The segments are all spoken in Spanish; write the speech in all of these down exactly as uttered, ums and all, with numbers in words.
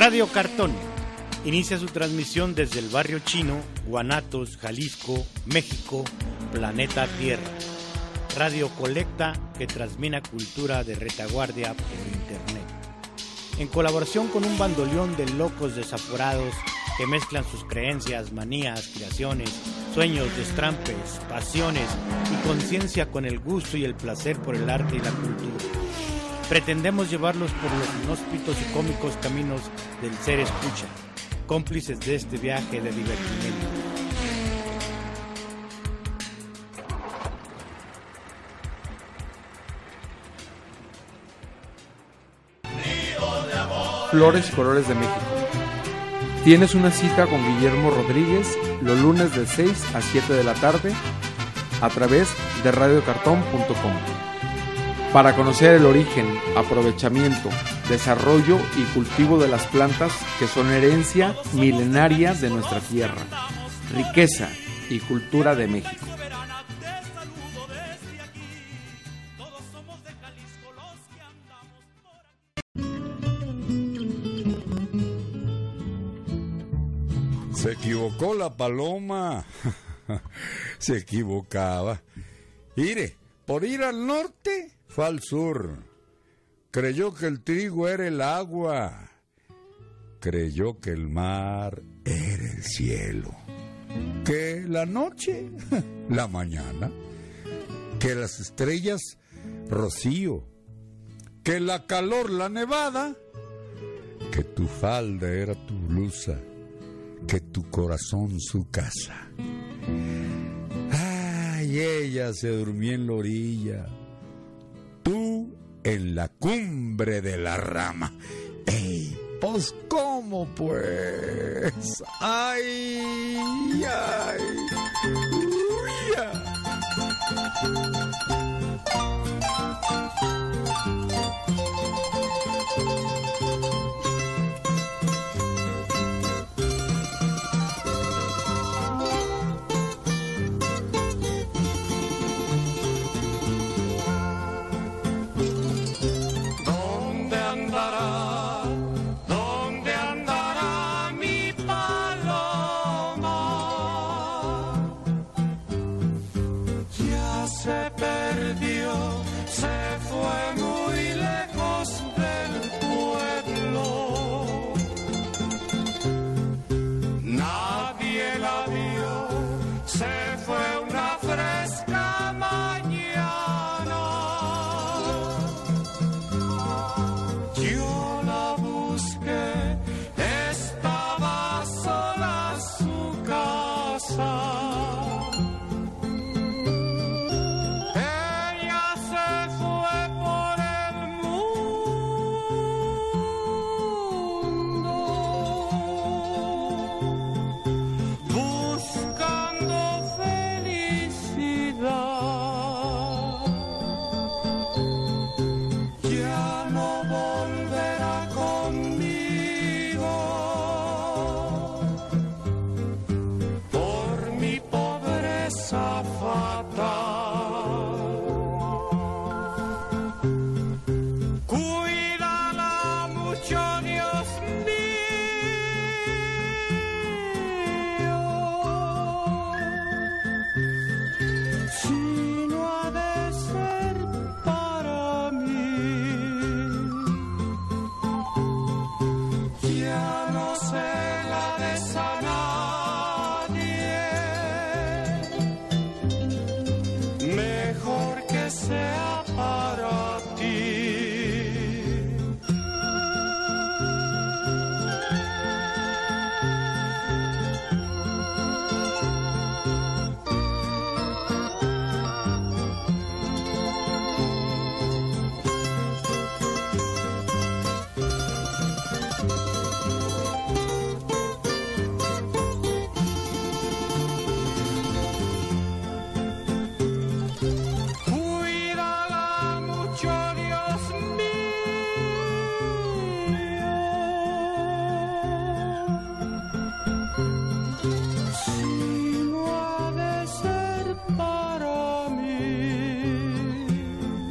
Radio Cartón inicia su transmisión desde el barrio chino, Guanatos, Jalisco, México, planeta Tierra. Radio colecta que transmite cultura de retaguardia por internet. En colaboración con un bandoleón de locos desaforados que mezclan sus creencias, manías, creaciones, sueños, destrampes, pasiones y conciencia con el gusto y el placer por el arte y la cultura. Pretendemos llevarlos por los inhóspitos y cómicos caminos del ser escucha, cómplices de este viaje de divertimento. Flores y Colores de México. Tienes una cita con Guillermo Rodríguez los lunes de seis a siete de la tarde a través de radio cartón punto com para conocer el origen, aprovechamiento, desarrollo y cultivo de las plantas que son herencia milenaria de nuestra tierra, riqueza y cultura de México. Se equivocó la paloma. Se equivocaba. Mire, por ir al norte, fue al sur. Creyó que el trigo era el agua. Creyó que el mar era el cielo. Que la noche, la mañana. Que las estrellas, rocío. Que la calor, la nevada. Que tu falda era tu blusa. Que tu corazón su casa. Ay, ella se durmió en la orilla, tú en la cumbre de la rama. Ey, pues cómo pues. Ay, ay, uy, ay.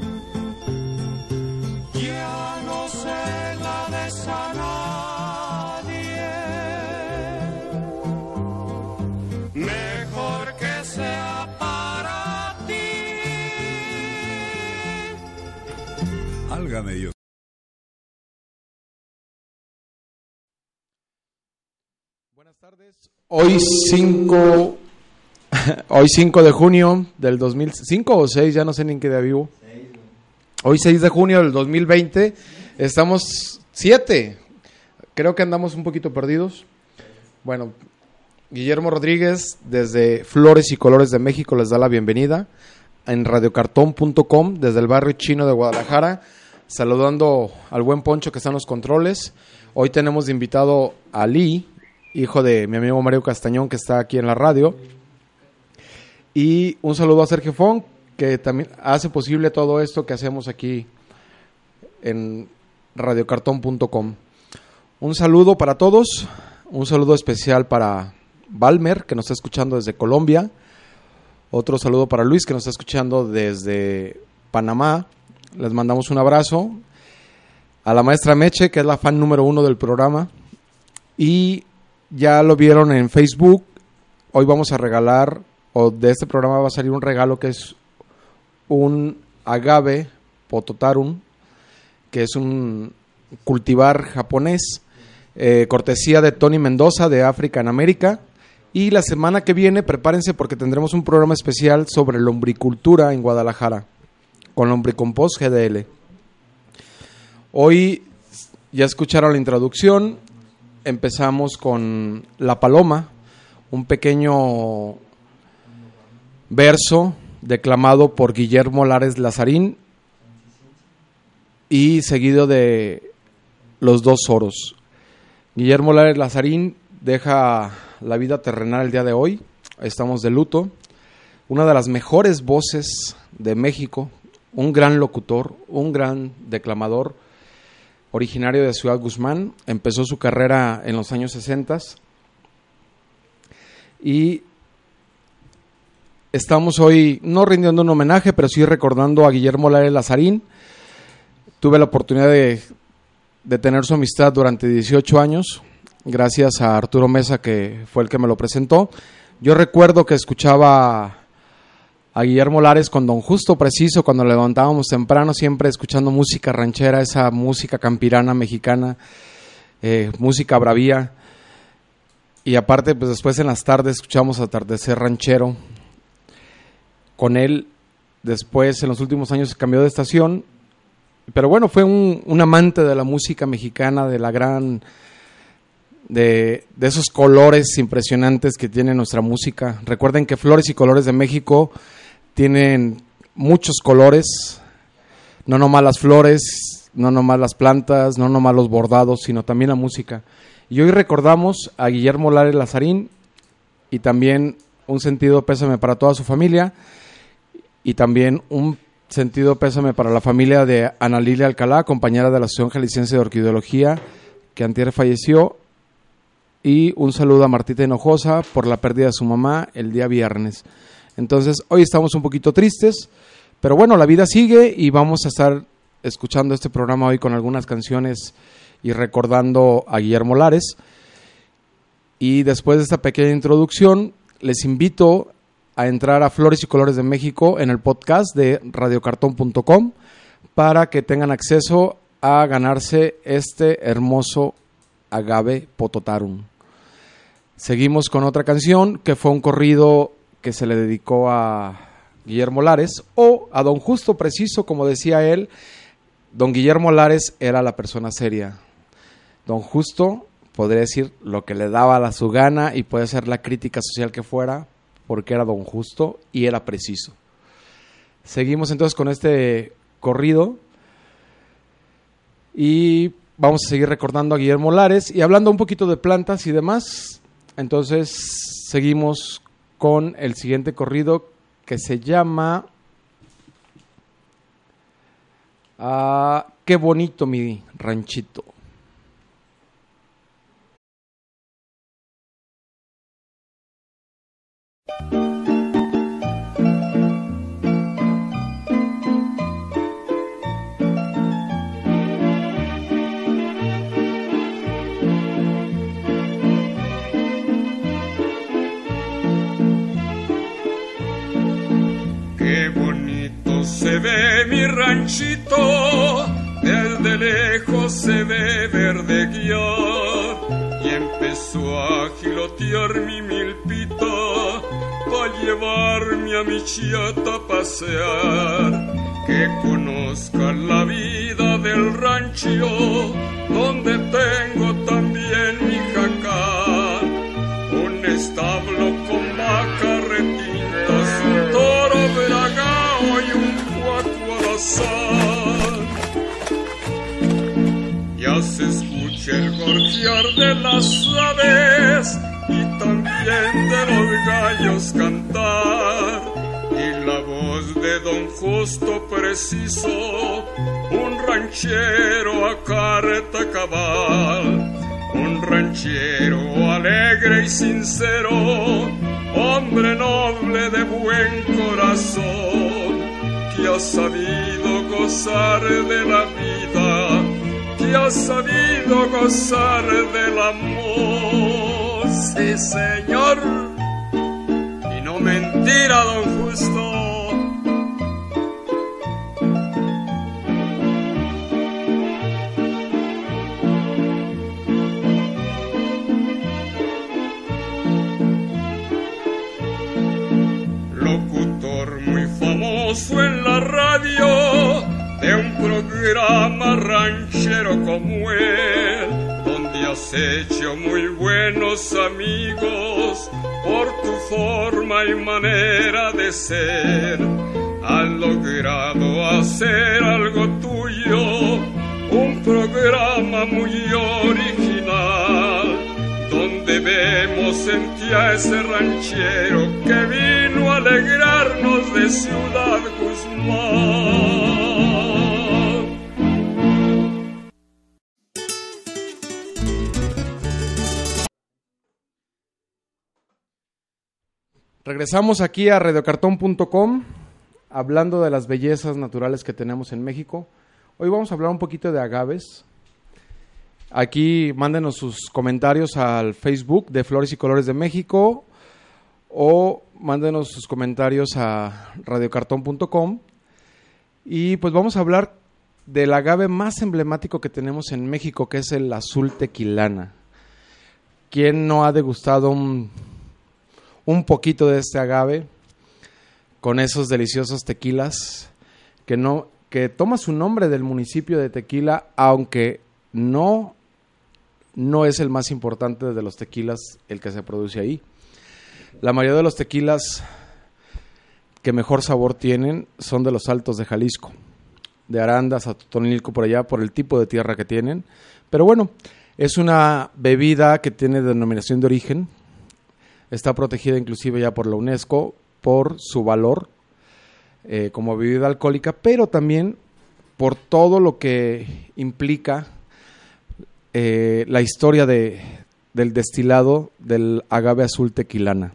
Ya no sé la de sanar. Válgame Dios. Buenas tardes. Hoy cinco hoy cinco de junio del dos mil cinco o seis, ya no sé ni en qué día vivo. Hoy seis de junio del dos mil veinte. Estamos siete. Creo que andamos un poquito perdidos. Bueno, Guillermo Rodríguez desde Flores y Colores de México les da la bienvenida en radio cartón punto com desde el barrio chino de Guadalajara, saludando al buen Poncho que está en los controles. Hoy tenemos de invitado a Lee, hijo de mi amigo Mario Castañón, que está aquí en la radio, y un saludo a Sergio Fong, que también hace posible todo esto que hacemos aquí en radio cartón punto com. Un saludo para todos, un saludo especial para Valmer, que nos está escuchando desde Colombia. Otro saludo para Luis, que nos está escuchando desde Panamá. Les mandamos un abrazo. A la maestra Meche, que es la fan número uno del programa. Y ya lo vieron en Facebook. Hoy vamos a regalar, o de este programa va a salir un regalo que es un agave pototarum, que es un cultivar japonés, eh, cortesía de Tony Mendoza de African America. Y la semana que viene, prepárense porque tendremos un programa especial sobre lombricultura en Guadalajara, con Lombricompost G D L. Hoy ya escucharon la introducción, empezamos con La Paloma, un pequeño verso declamado por Guillermo Lares Lazarín y seguido de Los Dos Oros. Guillermo Lares Lazarín deja la vida terrenal el día de hoy, estamos de luto. Una de las mejores voces de México, un gran locutor, un gran declamador, originario de Ciudad Guzmán, empezó su carrera en los años sesenta y estamos hoy no rindiendo un homenaje, pero sí recordando a Guillermo Lares Lazarín. Tuve la oportunidad de, de tener su amistad durante dieciocho años, gracias a Arturo Mesa, que fue el que me lo presentó. Yo recuerdo que escuchaba a Guillermo Lares con Don Justo Preciso, cuando levantábamos temprano, siempre escuchando música ranchera, esa música campirana mexicana, eh, música bravía. Y aparte, pues después en las tardes escuchamos Atardecer Ranchero. Con él, después en los últimos años se cambió de estación, pero bueno, fue un, un amante de la música mexicana, de la gran... De, de esos colores impresionantes que tiene nuestra música. Recuerden que Flores y Colores de México tienen muchos colores, no nomás las flores, no nomás las plantas, no nomás los bordados, sino también la música. Y hoy recordamos a Guillermo Lares Lazarín y también un sentido pésame para toda su familia y también un sentido pésame para la familia de Ana Lilia Alcalá, compañera de la Asociación Jalisciense de Orquideología, que antier falleció. Y un saludo a Martita Hinojosa por la pérdida de su mamá el día viernes. Entonces, hoy estamos un poquito tristes, pero bueno, la vida sigue y vamos a estar escuchando este programa hoy con algunas canciones y recordando a Guillermo Lares. Y después de esta pequeña introducción, les invito a entrar a Flores y Colores de México en el podcast de radio cartón punto com para que tengan acceso a ganarse este hermoso agave pototarum. Seguimos con otra canción que fue un corrido que se le dedicó a Guillermo Lares o a Don Justo Preciso, como decía él. Don Guillermo Lares era la persona seria. Don Justo podría decir lo que le daba a su gana y puede ser la crítica social que fuera, porque era Don Justo y era preciso. Seguimos entonces con este corrido y vamos a seguir recordando a Guillermo Lares y hablando un poquito de plantas y demás. Entonces seguimos con el siguiente corrido que se llama uh, Qué bonito mi ranchito. Se ve mi ranchito desde lejos se ve verdeguear y empezó a gilotear mi milpita pa' llevarme a mi chiata a pasear, que conozca la vida del rancho donde tengo también mi jacal, un establo con vaca retintas, un toro bragao y un cuaco al azar. Ya se escucha el gorjear de las aves y también de los gallos cantar, y la voz de don Justo Preciso, un ranchero a carta cabal, un ranchero alegre y sincero, hombre noble de buen corazón, que ha sabido gozar de la vida, que ha sabido gozar del amor. Sí, señor, y no mentira, don Justo. Locutor muy famoso en la radio de un programa ranchero como él, donde has hecho muy buenos amigos por tu forma y manera de ser. Has logrado hacer algo tuyo, un programa muy original, donde vemos en ti a ese ranchero que vino a alegrarnos de Ciudad Guzmán. Regresamos aquí a radio cartón punto com, hablando de las bellezas naturales que tenemos en México. Hoy vamos a hablar un poquito de agaves. Aquí mándenos sus comentarios al Facebook de Flores y Colores de México o mándenos sus comentarios a radio cartón punto com. Y pues vamos a hablar del agave más emblemático que tenemos en México, que es el azul tequilana. ¿Quién no ha degustado un... un poquito de este agave con esos deliciosos tequilas que no que toma su nombre del municipio de Tequila, aunque no no es el más importante de los tequilas el que se produce ahí? La mayoría de los tequilas que mejor sabor tienen son de los Altos de Jalisco, de Arandas a Totonilco, por allá, por el tipo de tierra que tienen. Pero bueno, es una bebida que tiene denominación de origen. Está protegida inclusive ya por la UNESCO por su valor eh, como bebida alcohólica, pero también por todo lo que implica eh, la historia de, del destilado del agave azul tequilana.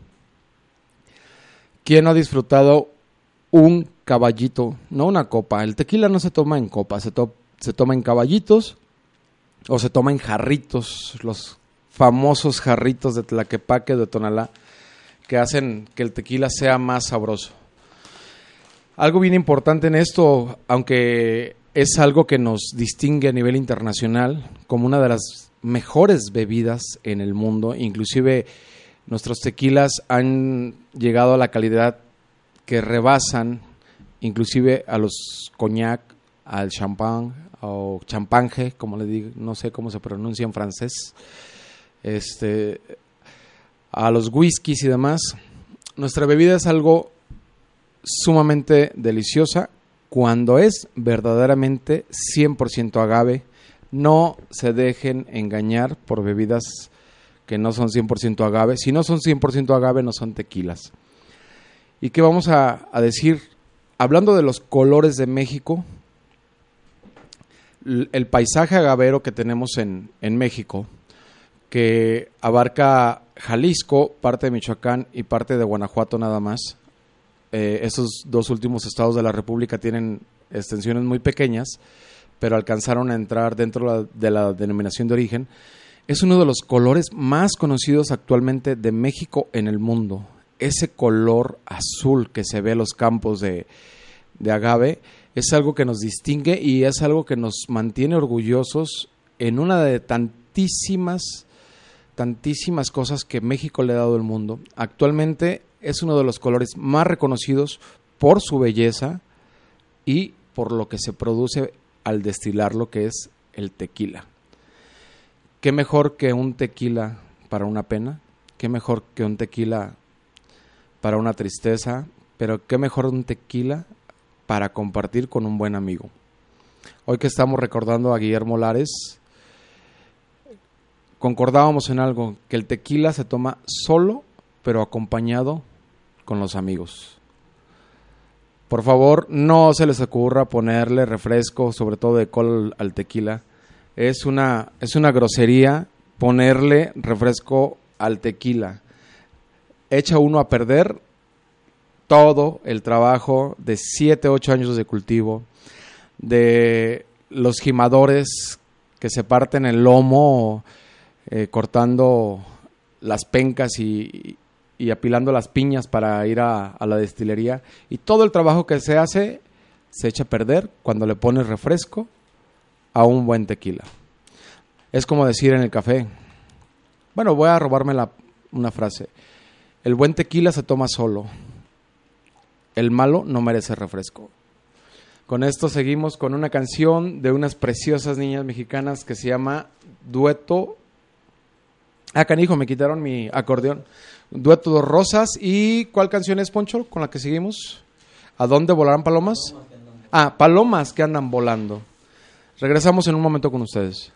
¿Quién no ha disfrutado un caballito? No una copa. El tequila no se toma en copa, se, to- se toma en caballitos o se toma en jarritos, los famosos jarritos de Tlaquepaque o de Tonalá, que hacen que el tequila sea más sabroso. Algo bien importante en esto, aunque es algo que nos distingue a nivel internacional como una de las mejores bebidas en el mundo, inclusive nuestros tequilas han llegado a la calidad que rebasan inclusive a los coñac, al champán o champanje, como le digo, no sé cómo se pronuncia en francés. Este, a los whiskies y demás. Nuestra bebida es algo sumamente deliciosa cuando es verdaderamente cien por ciento agave. No se dejen engañar por bebidas que no son cien por ciento agave. Si no son cien por ciento agave, no son tequilas. ¿Y qué vamos a, a decir? Hablando de los colores de México, el paisaje agavero que tenemos en, en México, que abarca Jalisco, parte de Michoacán y parte de Guanajuato nada más. Eh, esos dos últimos estados de la República tienen extensiones muy pequeñas, pero alcanzaron a entrar dentro de la denominación de origen. Es uno de los colores más conocidos actualmente de México en el mundo. Ese color azul que se ve en los campos de, de agave es algo que nos distingue y es algo que nos mantiene orgullosos en una de tantísimas, tantísimas cosas que México le ha dado al mundo. Actualmente es uno de los colores más reconocidos por su belleza y por lo que se produce al destilarlo, que es el tequila. ¿Qué mejor que un tequila para una pena? ¿Qué mejor que un tequila para una tristeza? Pero qué mejor un tequila para compartir con un buen amigo. Hoy que estamos recordando a Guillermo Lares, concordábamos en algo, que el tequila se toma solo, pero acompañado con los amigos. Por favor, no se les ocurra ponerle refresco, sobre todo de col al tequila. Es una, es una grosería ponerle refresco al tequila. Echa uno a perder todo el trabajo de siete, ocho años de cultivo, de los gimadores que se parten el lomo eh, cortando las pencas y, y apilando las piñas para ir a, a la destilería, y todo el trabajo que se hace se echa a perder cuando le pones refresco a un buen tequila. Es como decir en el café, bueno, voy a robarme la, una frase, el buen tequila se toma solo, el malo no merece refresco. Con esto seguimos con una canción de unas preciosas niñas mexicanas que se llama Dueto. Ah, canijo, me quitaron mi acordeón. Dueto Dos Rosas. ¿Y cuál canción es, Poncho, con la que seguimos? ¿A dónde volarán palomas? Ah, Palomas que andan volando. Regresamos en un momento con ustedes.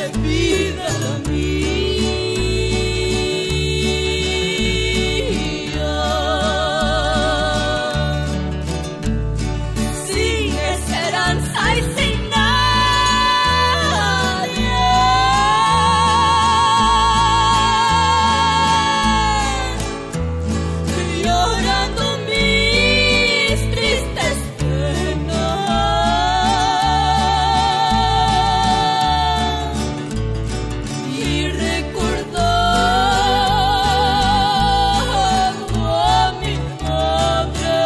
vida la mía. Sin esperanza y sin nadie, llorando mis tristes penas y recordando a mi madre.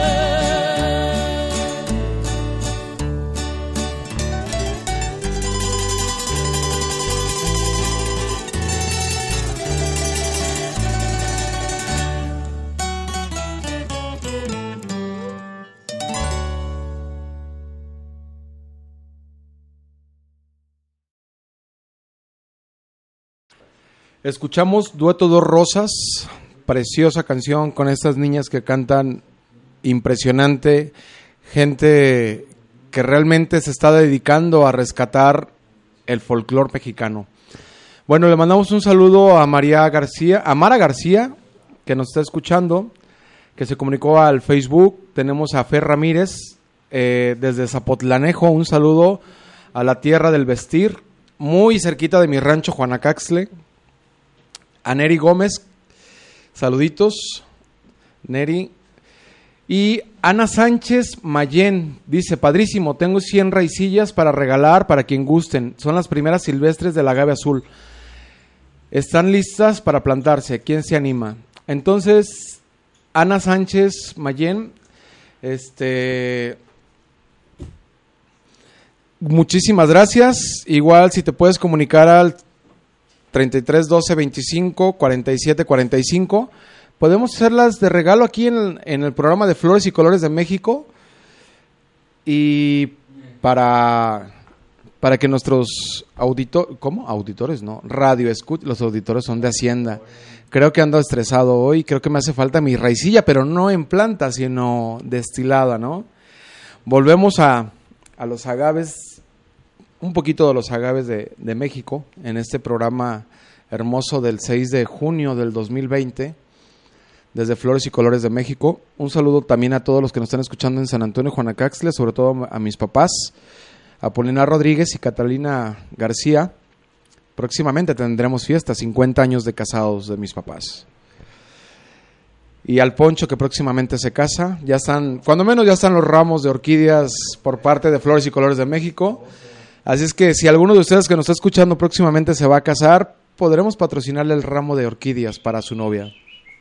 Escuchamos Dueto Dos Rosas, preciosa canción con estas niñas que cantan impresionante, gente que realmente se está dedicando a rescatar el folclore mexicano. Bueno, le mandamos un saludo a María García, a Mara García, que nos está escuchando, que se comunicó al Facebook. Tenemos a Fer Ramírez, eh, desde Zapotlanejo, un saludo a la tierra del vestir, muy cerquita de mi rancho Juanacaxtle. A Neri Gómez, saluditos, Neri. Y Ana Sánchez Mayén dice: padrísimo, tengo cien raicillas para regalar para quien gusten. Son las primeras silvestres del agave azul. Están listas para plantarse. ¿Quién se anima? Entonces, Ana Sánchez Mayén, este, muchísimas gracias. Igual si te puedes comunicar al treinta y tres doce veinticinco cuarenta y siete cuarenta y cinco. Podemos hacerlas de regalo aquí en, en el programa de Flores y Colores de México. Y para, para que nuestros auditores, ¿cómo? Auditores, no, radio escuch, los auditores son de Hacienda. Creo que ando estresado hoy, creo que me hace falta mi raicilla, pero no en planta, sino destilada, ¿no? Volvemos a, a los agaves, un poquito de los agaves de, de México, en este programa hermoso del seis de junio del dos mil veinte, desde Flores y Colores de México. Un saludo también a todos los que nos están escuchando en San Antonio, Juanacaxtle, sobre todo a mis papás, a Polina Rodríguez y Catalina García. Próximamente tendremos fiesta, cincuenta años de casados de mis papás. Y al Poncho, que próximamente se casa. Ya están, cuando menos ya están los ramos de orquídeas por parte de Flores y Colores de México. Así es que si alguno de ustedes que nos está escuchando próximamente se va a casar, podremos patrocinarle el ramo de orquídeas para su novia.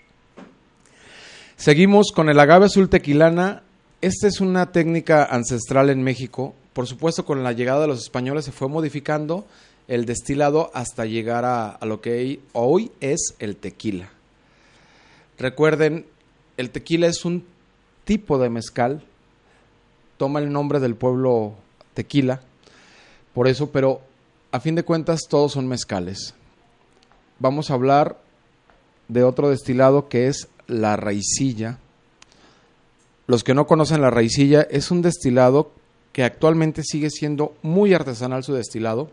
Seguimos con el agave azul tequilana. Esta es una técnica ancestral en México. Por supuesto, con la llegada de los españoles se fue modificando el destilado hasta llegar a, a lo que hoy es el tequila. Recuerden, el tequila es un tipo de mezcal. Toma el nombre del pueblo Tequila. Por eso, pero a fin de cuentas todos son mezcales. Vamos a hablar de otro destilado que es la raicilla. Los que no conocen la raicilla, es un destilado que actualmente sigue siendo muy artesanal su destilado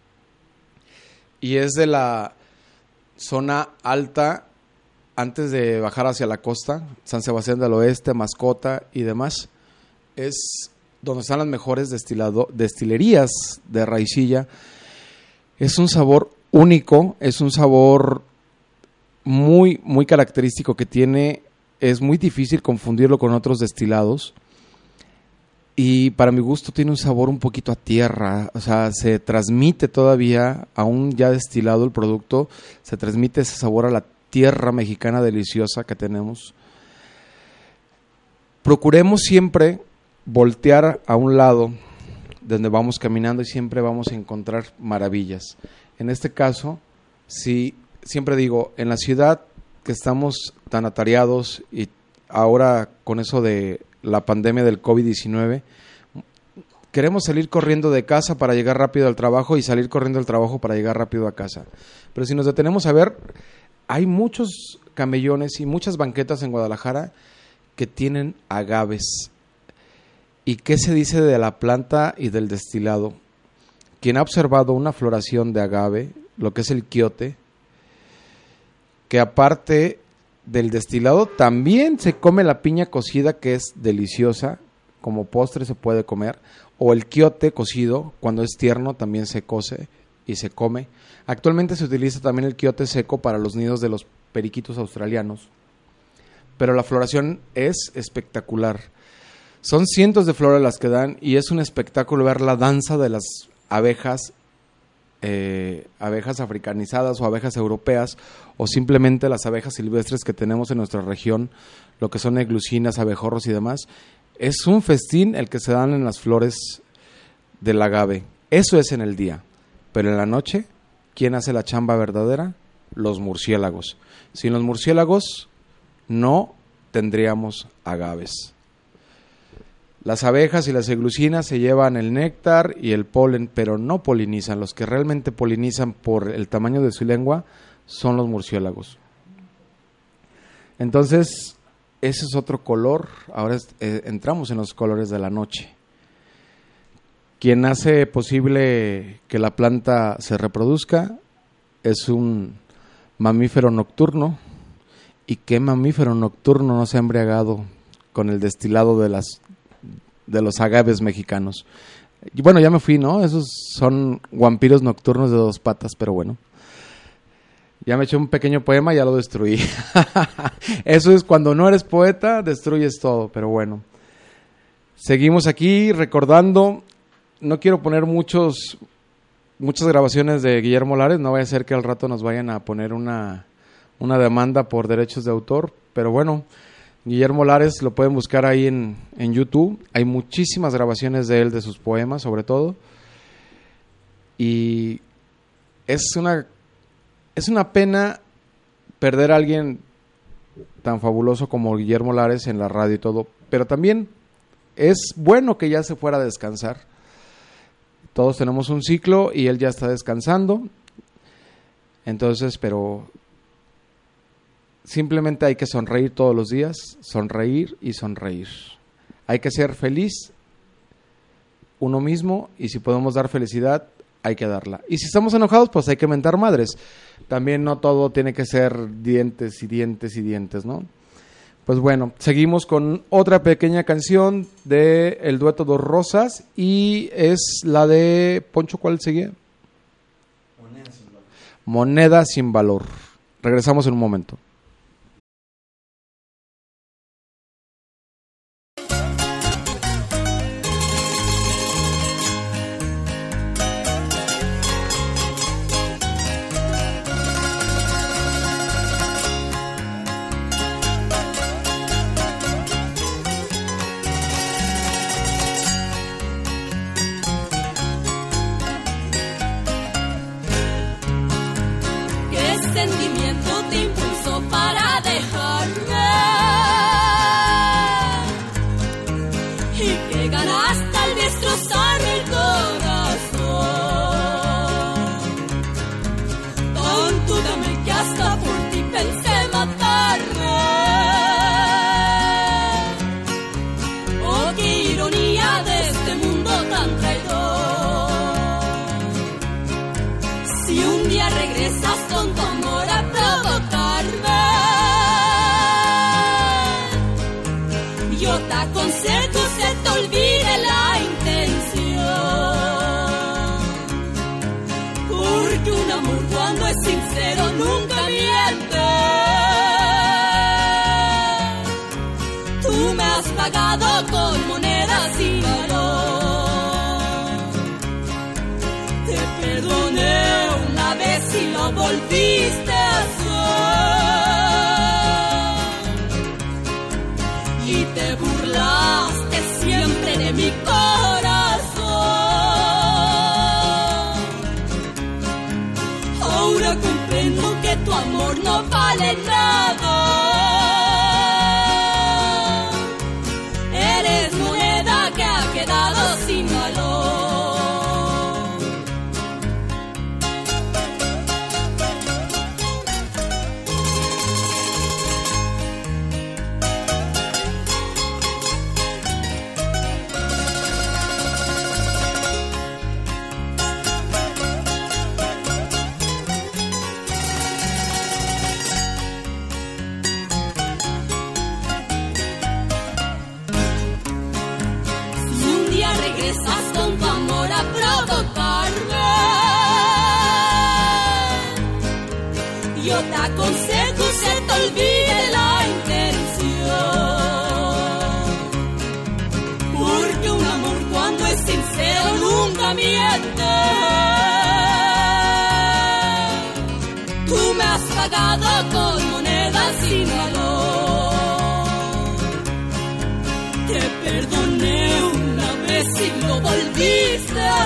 y es de la zona alta antes de bajar hacia la costa, San Sebastián del Oeste, Mascota y demás. Es donde están las mejores destilado, destilerías de raicilla. Es un sabor único, es un sabor muy, muy característico que tiene. Es muy difícil confundirlo con otros destilados. Y para mi gusto tiene un sabor un poquito a tierra. O sea, se transmite todavía, aún ya destilado el producto, se transmite ese sabor a la tierra mexicana deliciosa que tenemos. Procuremos siempre voltear a un lado donde vamos caminando y siempre vamos a encontrar maravillas. En este caso, sí, siempre digo, en la ciudad que estamos tan atareados y ahora con eso de la pandemia del COVID diecinueve, queremos salir corriendo de casa para llegar rápido al trabajo y salir corriendo del trabajo para llegar rápido a casa. Pero si nos detenemos a ver, hay muchos camellones y muchas banquetas en Guadalajara que tienen agaves. ¿Y qué se dice de la planta y del destilado? quien ha observado una floración de agave, lo que es el quiote, que aparte del destilado también se come la piña cocida, que es deliciosa, como postre se puede comer, o el quiote cocido, cuando es tierno también se cose y se come. Actualmente se utiliza también el quiote seco para los nidos de los periquitos australianos, pero la floración es espectacular. Son cientos de flores las que dan y es un espectáculo ver la danza de las abejas, eh, abejas africanizadas o abejas europeas, o simplemente las abejas silvestres que tenemos en nuestra región, lo que son eglusinas, abejorros y demás. Es un festín el que se dan en las flores del agave. Eso es en el día, pero en la noche, ¿quién hace la chamba verdadera? Los murciélagos. Sin los murciélagos no tendríamos agaves. Las abejas y las eglusinas se llevan el néctar y el polen, pero no polinizan. Los que realmente polinizan por el tamaño de su lengua son los murciélagos. Entonces, ese es otro color. Ahora es, eh, entramos en los colores de la noche. Quien hace posible que la planta se reproduzca es un mamífero nocturno. ¿Y qué mamífero nocturno no se ha embriagado con el destilado de las de los agaves mexicanos? Y bueno, ya me fui, ¿no? Esos son vampiros nocturnos de dos patas, pero bueno. Ya me eché un pequeño poema y ya lo destruí. Eso es cuando no eres poeta, destruyes todo, pero bueno. Seguimos aquí recordando. No quiero poner muchos muchas grabaciones de Guillermo Lares, no vaya a ser que al rato nos vayan a poner una, una demanda por derechos de autor, pero bueno, Guillermo Lares lo pueden buscar ahí en, en YouTube. Hay muchísimas grabaciones de él, de sus poemas sobre todo, y es una es una pena perder a alguien tan fabuloso como Guillermo Lares en la radio y todo, pero también es bueno que ya se fuera a descansar. Todos tenemos un ciclo y él ya está descansando, entonces, pero simplemente hay que sonreír todos los días, sonreír y sonreír. Hay que ser feliz uno mismo, y si podemos dar felicidad, hay que darla. Y si estamos enojados, pues hay que mentar madres. También no todo tiene que ser dientes y dientes y dientes, ¿no? Pues bueno, seguimos con otra pequeña canción de el dueto Dos Rosas, y es la de Poncho. ¿Cuál seguía? Moneda sin valor. Moneda sin valor. Regresamos en un momento. Con monedas sin valor. Te perdoné una vez y lo volviste a hacer, y te burlaste siempre de mi corazón. Ahora comprendo que tu amor no vale nada. Quedado sin valor. pagado con monedas sin valor. Te perdoné una vez y lo volviste a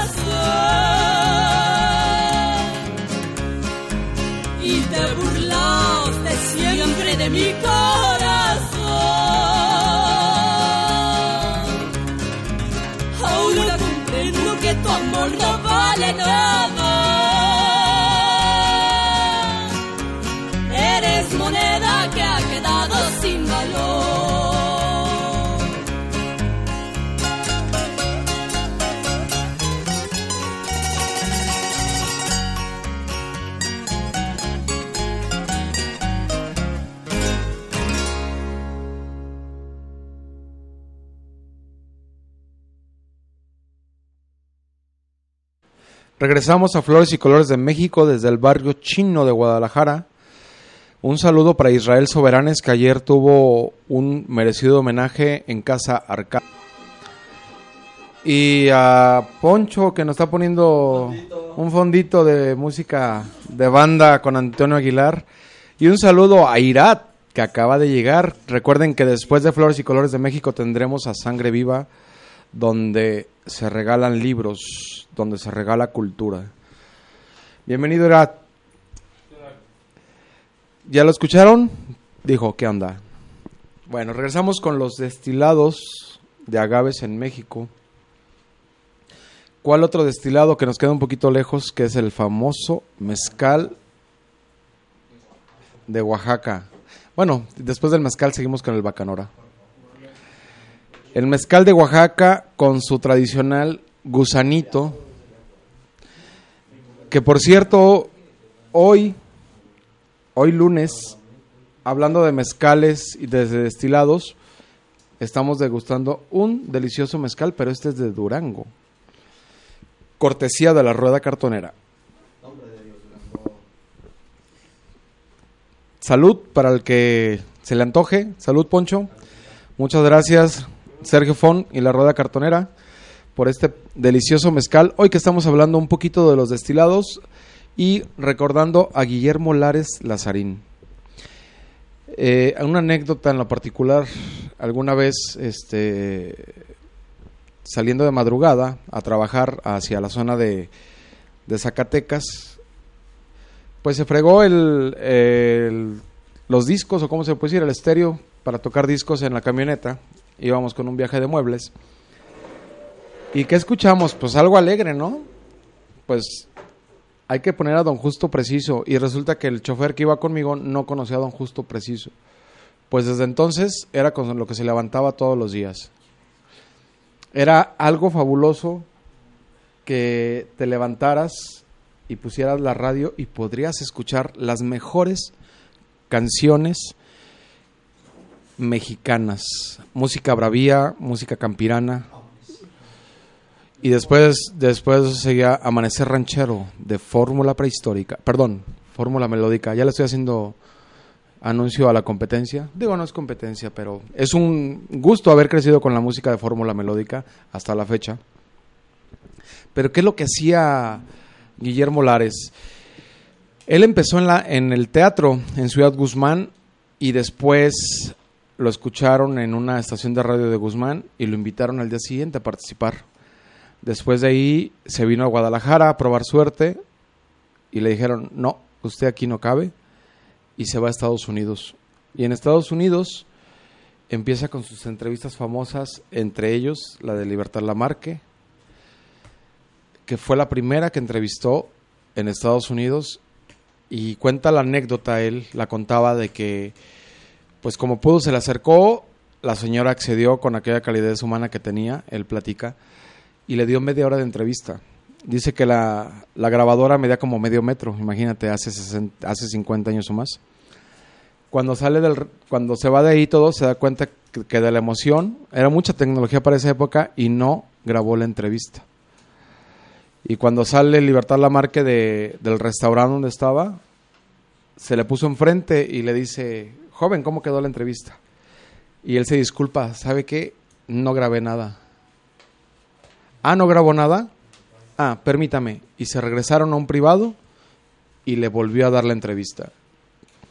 hacer. Y te burlaste siempre de mi corazón. Ahora comprendo que tu amor no vale nada. Eres moneda que ha quedado sin valor. Regresamos a Flores y Colores de México desde el barrio chino de Guadalajara. Un saludo para Israel Soberanes, que ayer tuvo un merecido homenaje en Casa Arcada. Y a Poncho, que nos está poniendo fondito. un fondito de música de banda con Antonio Aguilar. Y un saludo a Irat, que acaba de llegar. Recuerden que después de Flores y Colores de México tendremos a Sangre Viva, donde se regalan libros, donde se regala cultura. Bienvenido, Irat. ¿Ya lo escucharon? Dijo, ¿qué onda? Bueno, regresamos con los destilados de agaves en México. ¿Cuál otro destilado que nos queda un poquito lejos? Que es el famoso mezcal de Oaxaca. Bueno, después del mezcal seguimos con el bacanora. El mezcal de Oaxaca con su tradicional gusanito, que por cierto, hoy, hoy lunes, hablando de mezcales y de destilados, estamos degustando un delicioso mezcal, pero este es de Durango, cortesía de la Rueda Cartonera. Salud para el que se le antoje. Salud, Poncho. Muchas gracias, Sergio Fon y la Rueda Cartonera, por este delicioso mezcal. Hoy que estamos hablando un poquito de los destilados y recordando a Guillermo Lares Lazarín. Eh, una anécdota en lo particular, alguna vez este, saliendo de madrugada a trabajar hacia la zona de, de Zacatecas, pues se fregó el, el, los discos, o cómo se puede decir, el estéreo para tocar discos en la camioneta. Íbamos con un viaje de muebles. ¿Y qué escuchamos? Pues algo alegre, ¿no? Pues hay que poner a Don Justo Preciso. Y resulta que el chofer que iba conmigo no conocía a Don Justo Preciso. Pues desde entonces era con lo que se levantaba todos los días. Era algo fabuloso que te levantaras y pusieras la radio y podrías escuchar las mejores canciones mexicanas, música bravía, música campirana, y después después seguía Amanecer Ranchero de Fórmula Prehistórica, perdón, Fórmula Melódica. Ya le estoy haciendo anuncio a la competencia, digo, no es competencia, pero es un gusto haber crecido con la música de Fórmula Melódica hasta la fecha. Pero ¿qué es lo que hacía Guillermo Lares? Él empezó en, la, en el teatro en Ciudad Guzmán y después lo escucharon en una estación de radio de Guzmán y lo invitaron al día siguiente a participar. Después de ahí se vino a Guadalajara a probar suerte y le dijeron, no, usted aquí no cabe, y se va a Estados Unidos. Y en Estados Unidos empieza con sus entrevistas famosas, entre ellos la de Libertad Lamarque, que fue la primera que entrevistó en Estados Unidos, y cuenta la anécdota, él la contaba, de que pues como pudo se le acercó, la señora accedió con aquella calidez humana que tenía, él platica, y le dio media hora de entrevista. Dice que la, la grabadora medía como medio metro, imagínate, hace sesenta, hace cincuenta años o más. Cuando sale del, cuando se va de ahí todo, se da cuenta que, que de la emoción, era mucha tecnología para esa época y no grabó la entrevista. Y cuando sale Libertad Lamarque de, del restaurante donde estaba, se le puso enfrente y le dice, joven, ¿cómo quedó la entrevista? Y él se disculpa, ¿sabe qué? No grabé nada. Ah, ¿no grabó nada? Ah, permítame. Y se regresaron a un privado y le volvió a dar la entrevista.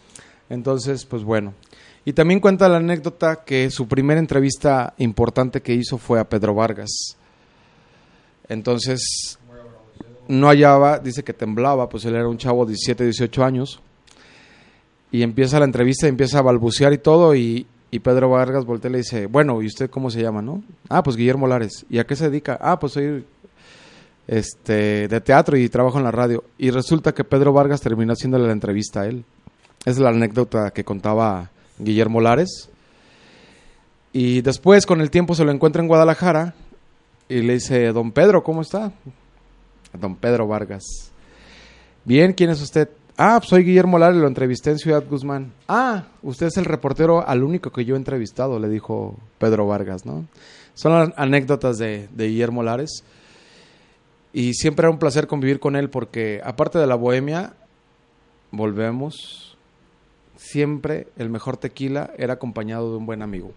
Entonces, pues bueno. Y también cuenta la anécdota que su primera entrevista importante que hizo fue a Pedro Vargas. Entonces, no hallaba, dice que temblaba, pues él era un chavo de diecisiete, dieciocho años. Y empieza la entrevista, empieza a balbucear y todo, y, y Pedro Vargas voltea y le dice, bueno, ¿y usted cómo se llama, no? Ah, pues Guillermo Lares. ¿Y a qué se dedica? Ah, pues soy este de teatro y trabajo en la radio. Y resulta que Pedro Vargas terminó haciéndole la entrevista a él. Esa es la anécdota que contaba Guillermo Lares. Y después, con el tiempo, se lo encuentra en Guadalajara y le dice, don Pedro, ¿cómo está? Don Pedro Vargas. Bien, ¿quién es usted? Ah, pues soy Guillermo Lares, lo entrevisté en Ciudad Guzmán. Ah, usted es el reportero al único que yo he entrevistado, le dijo Pedro Vargas, ¿no? Son las anécdotas de, de Guillermo Lares. Y siempre era un placer convivir con él porque, aparte de la bohemia, volvemos, siempre el mejor tequila era acompañado de un buen amigo.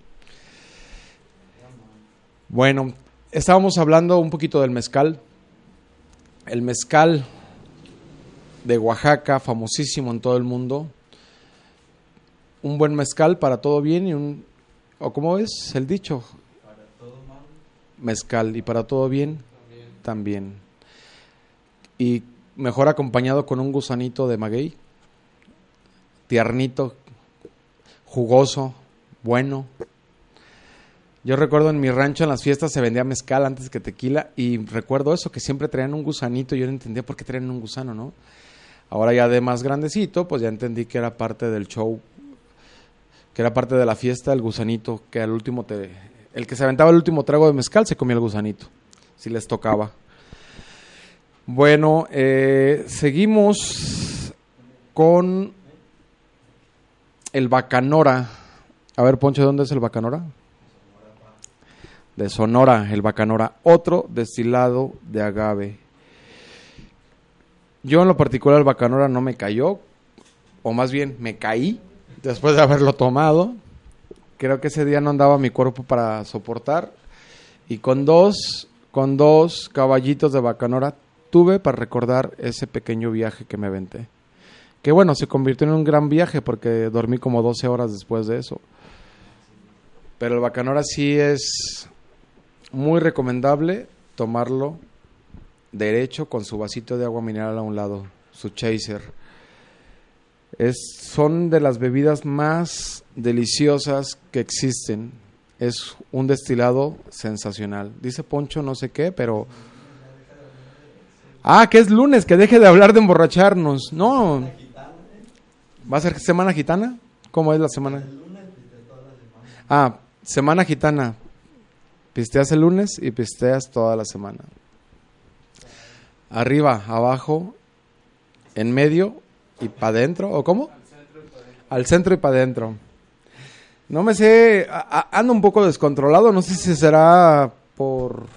Bueno, estábamos hablando un poquito del mezcal. El mezcal de Oaxaca, famosísimo en todo el mundo. Un buen mezcal para todo bien y un... ¿O cómo es el dicho? Para todo mal. Mezcal y para todo bien también. también. Y mejor acompañado con un gusanito de maguey. Tiernito, jugoso, bueno. Yo recuerdo en mi rancho en las fiestas se vendía mezcal antes que tequila y recuerdo eso, que siempre traían un gusanito y yo no entendía por qué traían un gusano, ¿no? Ahora ya de más grandecito, pues ya entendí que era parte del show, que era parte de la fiesta el gusanito, que al último te, el que se aventaba el último trago de mezcal se comía el gusanito, si les tocaba. Bueno, eh, seguimos con el Bacanora. A ver, Poncho, ¿dónde es el Bacanora? De Sonora, el Bacanora, otro destilado de agave. Yo en lo particular el Bacanora no me cayó, o más bien me caí después de haberlo tomado. Creo que ese día no andaba mi cuerpo para soportar y con dos, con dos caballitos de Bacanora tuve para recordar ese pequeño viaje que me aventé. Que bueno, se convirtió en un gran viaje porque dormí como doce horas después de eso. Pero el Bacanora sí es muy recomendable tomarlo derecho con su vasito de agua mineral a un lado, su chaser. Es, son de las bebidas más deliciosas que existen. Es un destilado sensacional. Dice Poncho no sé qué, pero... Ah, que es lunes, que deje de hablar de emborracharnos. No. ¿Va a ser Semana Gitana? ¿Cómo es la semana? Ah, Semana Gitana. Pisteas el lunes y pisteas toda la semana. Arriba, abajo, en medio y para adentro. ¿O cómo? Al centro y para adentro. No me sé, a, a, ando un poco descontrolado. No sé si será por...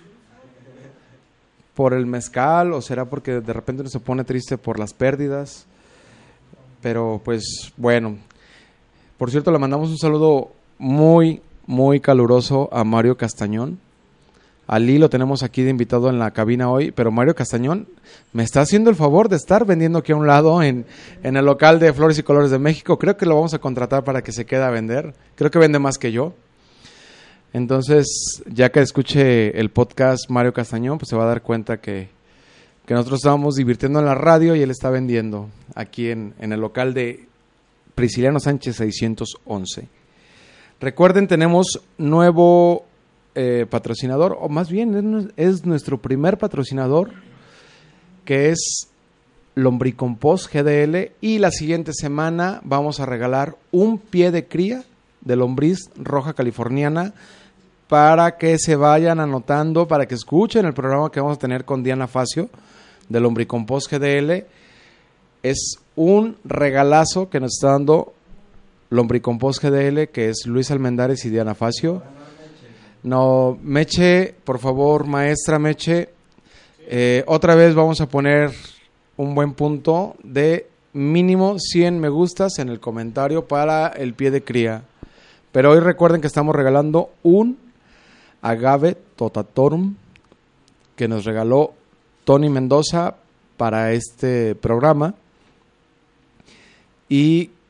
por el mezcal o será porque de repente uno se pone triste por las pérdidas, pero pues bueno. Por cierto, le mandamos un saludo muy muy caluroso a Mario Castañón. A Lee lo tenemos aquí de invitado en la cabina hoy, pero Mario Castañón me está haciendo el favor de estar vendiendo aquí a un lado en, en el local de Flores y Colores de México. Creo que lo vamos a contratar para que se quede a vender, creo que vende más que yo. Entonces, ya que escuche el podcast Mario Castañón, pues se va a dar cuenta que, que nosotros estábamos divirtiendo en la radio y él está vendiendo aquí en, en el local de Prisciliano Sánchez seiscientos once. Recuerden, tenemos nuevo eh, patrocinador, o más bien es, es nuestro primer patrocinador, que es Lombricompost G D L, y la siguiente semana vamos a regalar un pie de cría de lombriz roja californiana para que se vayan anotando, para que escuchen el programa que vamos a tener con Diana Facio de Lombricompost G D L. Es un regalazo que nos está dando Lombricompost G D L, que es Luis Almendares y Diana Facio. No, Meche, por favor, maestra Meche, eh, otra vez vamos a poner un buen punto de mínimo cien me gustas en el comentario para el pie de cría. Pero hoy recuerden que estamos regalando un agave totatorum que nos regaló Tony Mendoza para este programa. Y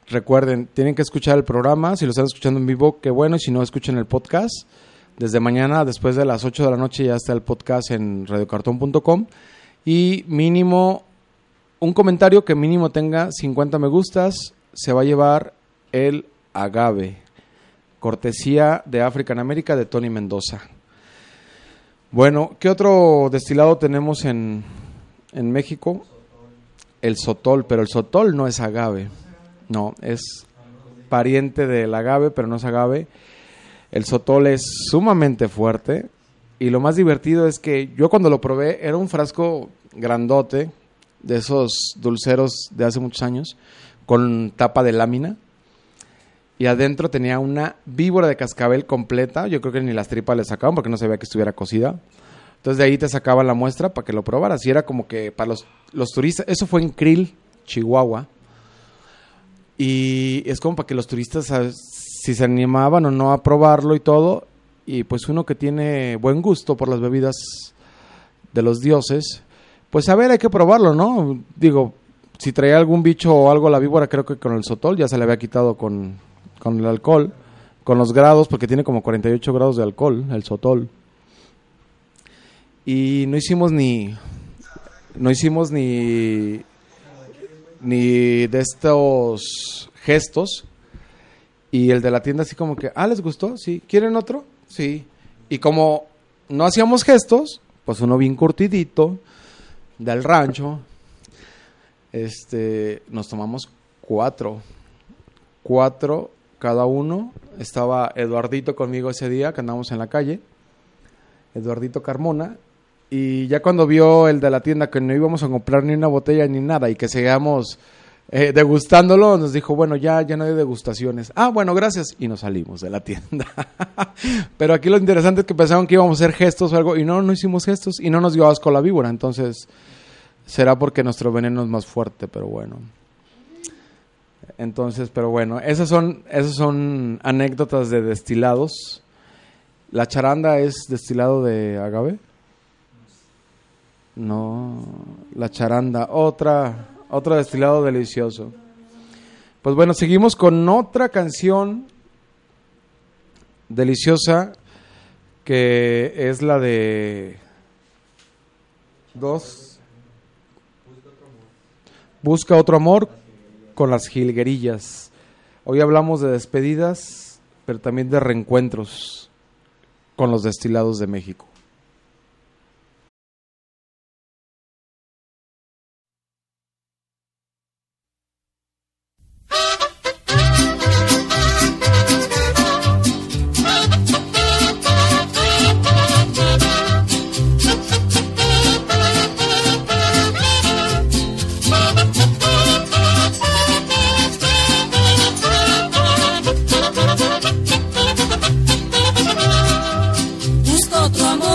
recuerden, tienen que escuchar el programa. Si lo están escuchando en vivo, qué bueno. Y si no, escuchen el podcast. Desde mañana, después de las ocho de la noche, ya está el podcast en radio cartón punto com. Y mínimo, un comentario que mínimo tenga cincuenta me gustas, se va a llevar el agave. Cortesía de African America de Tony Mendoza. Bueno, ¿qué otro destilado tenemos en, en México? El sotol, pero el sotol no es agave. No, es pariente del agave, pero no es agave. El sotol es sumamente fuerte y lo más divertido es que yo cuando lo probé era un frasco grandote de esos dulceros de hace muchos años con tapa de lámina y adentro tenía una víbora de cascabel completa. Yo creo que ni las tripas le sacaban porque no se veía que estuviera cocida. Entonces de ahí te sacaban la muestra para que lo probaras y era como que para los, los turistas, eso fue en Krill, Chihuahua, y es como para que los turistas, si se animaban o no a probarlo y todo, y pues uno que tiene buen gusto por las bebidas de los dioses, pues a ver, hay que probarlo, ¿no? Digo, si traía algún bicho o algo la víbora, creo que con el sotol ya se le había quitado con, con el alcohol, con los grados, porque tiene como cuarenta y ocho grados de alcohol, el sotol. Y no hicimos ni, no hicimos ni, ni de estos gestos. Y el de la tienda así como que, ah, ¿les gustó? Sí. ¿Quieren otro? Sí. Y como no hacíamos gestos, pues uno bien curtidito del rancho, este, nos tomamos cuatro. Cuatro cada uno. Estaba Eduardito conmigo ese día, que andamos en la calle. Eduardito Carmona. Y ya cuando vio el de la tienda que no íbamos a comprar ni una botella ni nada y que seguíamos eh, degustándolo, nos dijo, bueno, ya, ya no hay degustaciones. Ah, bueno, gracias. Y nos salimos de la tienda. Pero aquí lo interesante es que pensaban que íbamos a hacer gestos o algo y no, no hicimos gestos y no nos dio asco la víbora. Entonces, será porque nuestro veneno es más fuerte, pero bueno. Entonces, pero bueno, esas son, esas son anécdotas de destilados. ¿La charanda es destilado de agave? No, la charanda, otra, otro destilado delicioso. Pues bueno, seguimos con otra canción deliciosa que es la de dos. Busca otro amor con las jilguerillas. Hoy hablamos de despedidas, pero también de reencuentros con los destilados de México. Busco otro amor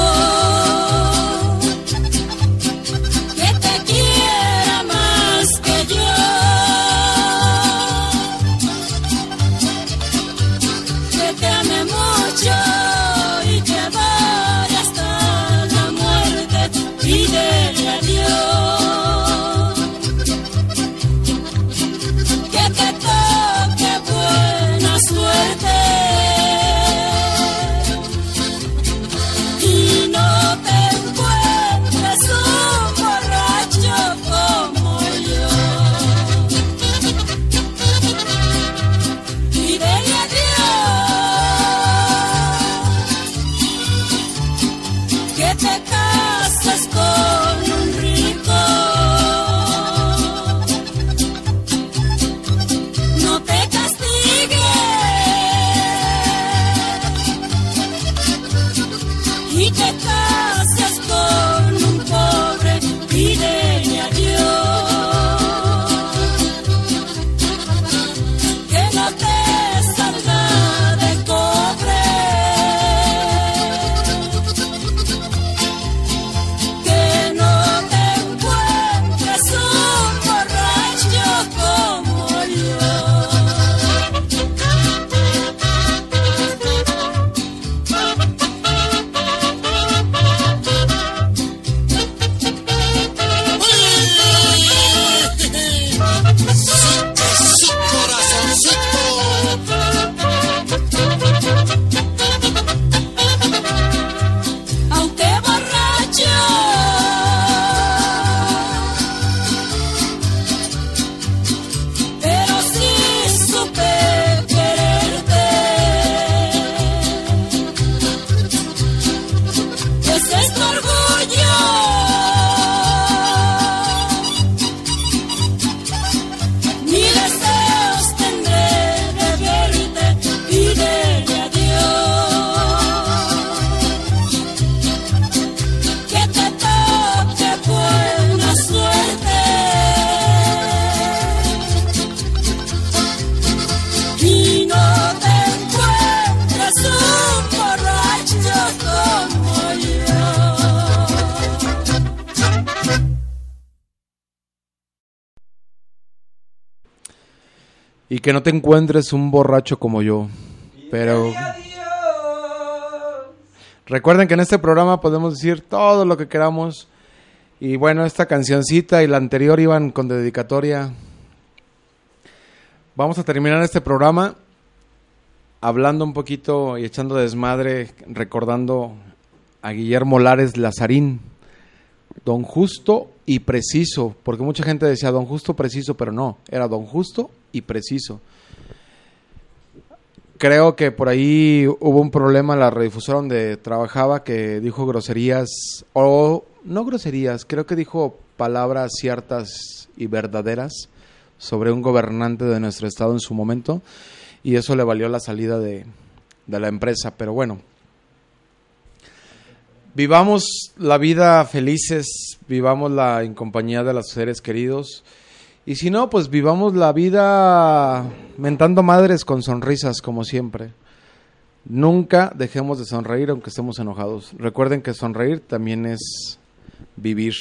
y que no te encuentres un borracho como yo. Pero recuerden que en este programa podemos decir todo lo que queramos. Y bueno, esta cancioncita y la anterior iban con dedicatoria. Vamos a terminar este programa hablando un poquito y echando desmadre, recordando a Guillermo Lares Lazarín, don justo y preciso, porque mucha gente decía don justo preciso, pero no, era don justo y preciso. Creo que por ahí hubo un problema en la radiodifusora donde trabajaba, que dijo groserías, o no groserías, creo que dijo palabras ciertas y verdaderas sobre un gobernante de nuestro estado en su momento, y eso le valió la salida de, de la empresa. Pero bueno, vivamos la vida felices, vivamosla en compañía de los seres queridos, y si no, pues vivamos la vida mentando madres con sonrisas, como siempre. Nunca dejemos de sonreír aunque estemos enojados. Recuerden que sonreír también es vivir.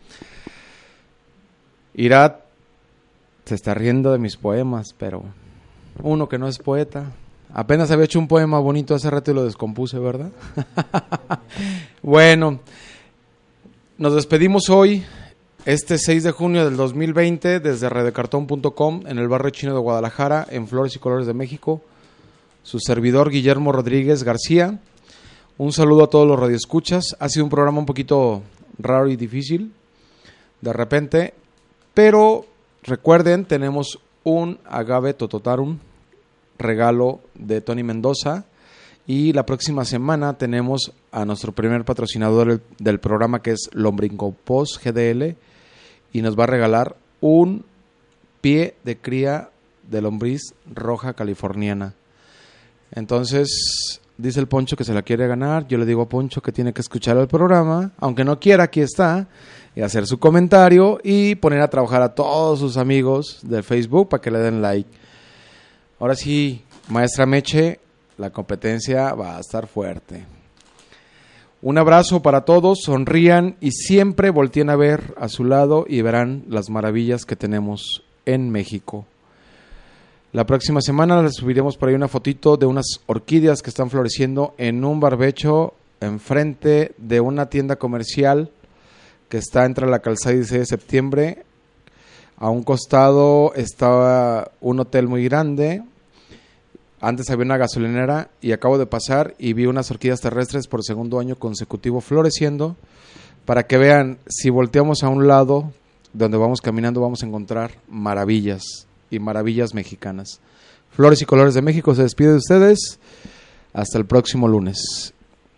Irat se está riendo de mis poemas, pero uno que no es poeta. Apenas había hecho un poema bonito hace rato y lo descompuse, ¿verdad? Bueno, nos despedimos hoy, este seis de junio del dos mil veinte, desde radio cartón punto com, en el barrio chino de Guadalajara, en Flores y Colores de México. Su servidor, Guillermo Rodríguez García. Un saludo a todos los radioescuchas. Ha sido un programa un poquito raro y difícil, de repente, pero recuerden, tenemos un agave tototarum, regalo de Tony Mendoza, y la próxima semana tenemos a nuestro primer patrocinador del, del programa, que es Lombrincopos G D L, y nos va a regalar un pie de cría de lombriz roja californiana. Entonces, dice el Poncho que se la quiere ganar. Yo le digo a Poncho que tiene que escuchar el programa, aunque no quiera, aquí está, y hacer su comentario y poner a trabajar a todos sus amigos de Facebook para que le den like. Ahora sí, maestra Meche, la competencia va a estar fuerte. Un abrazo para todos, sonrían y siempre volteen a ver a su lado y verán las maravillas que tenemos en México. La próxima semana les subiremos por ahí una fotito de unas orquídeas que están floreciendo en un barbecho enfrente de una tienda comercial que está entre la calzada y dieciséis de septiembre. A un costado estaba un hotel muy grande. Antes había una gasolinera y acabo de pasar y vi unas orquídeas terrestres por segundo año consecutivo floreciendo. Para que vean, si volteamos a un lado donde vamos caminando, vamos a encontrar maravillas y maravillas mexicanas. Flores y Colores de México se despide de ustedes. Hasta el próximo lunes.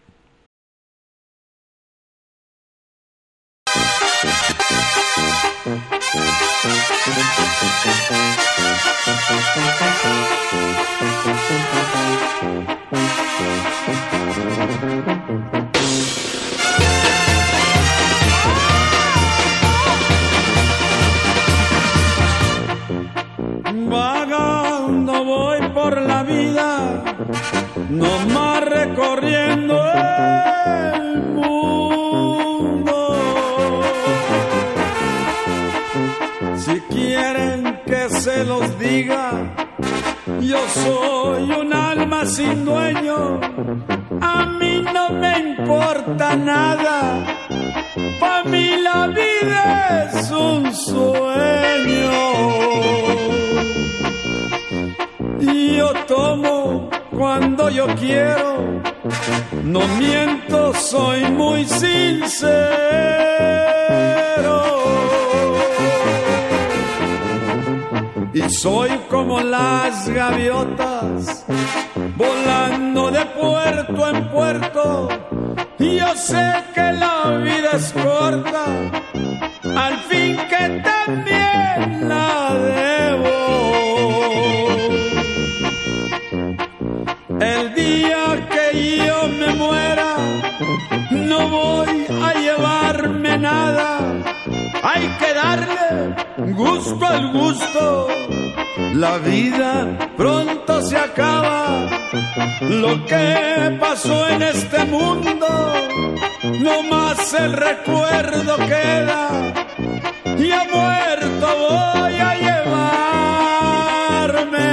Vagando voy por la vida, nomás recorriendo el mundo. Si quieren que se los diga, yo soy un alma sin dueño. A mí no me importa nada, pa' mí la vida es un sueño. Y yo tomo cuando yo quiero, no miento, soy muy sincero. Y soy como las gaviotas, volando de puerto en puerto. Y yo sé que la vida es corta, al fin que también la debo. El día que yo me muera, no voy a llevarme nada. Hay que darle gusto al gusto. La vida pronto se acaba. Lo que pasó en este mundo, no más el recuerdo queda. Y a muerto voy a llevarme.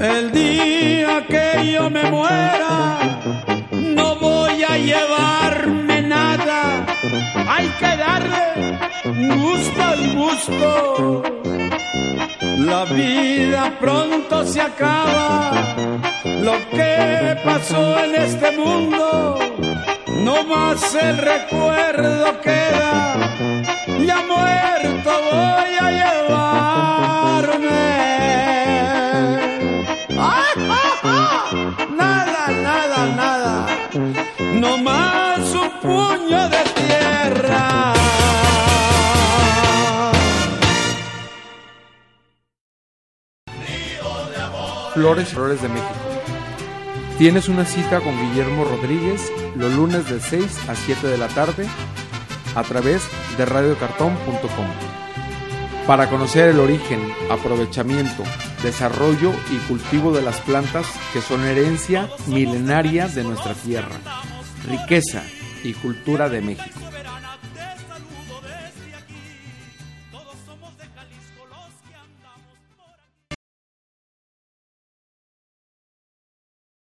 El día que yo me muera, no voy a llevarme nada. Hay que darle gusto al gusto. La vida pronto se acaba. Lo que pasó en este mundo, no más el recuerdo queda. Ya muerto voy a llevarme. ¡Ah, ah, ah! Nada, nada, nada. No más un puño de tierra. Flores, Flores de México. Tienes una cita con Guillermo Rodríguez los lunes de seis a siete de la tarde a través de radio cartón punto com para conocer el origen, aprovechamiento, desarrollo y cultivo de las plantas que son herencia milenaria de nuestra tierra, riqueza y cultura de México.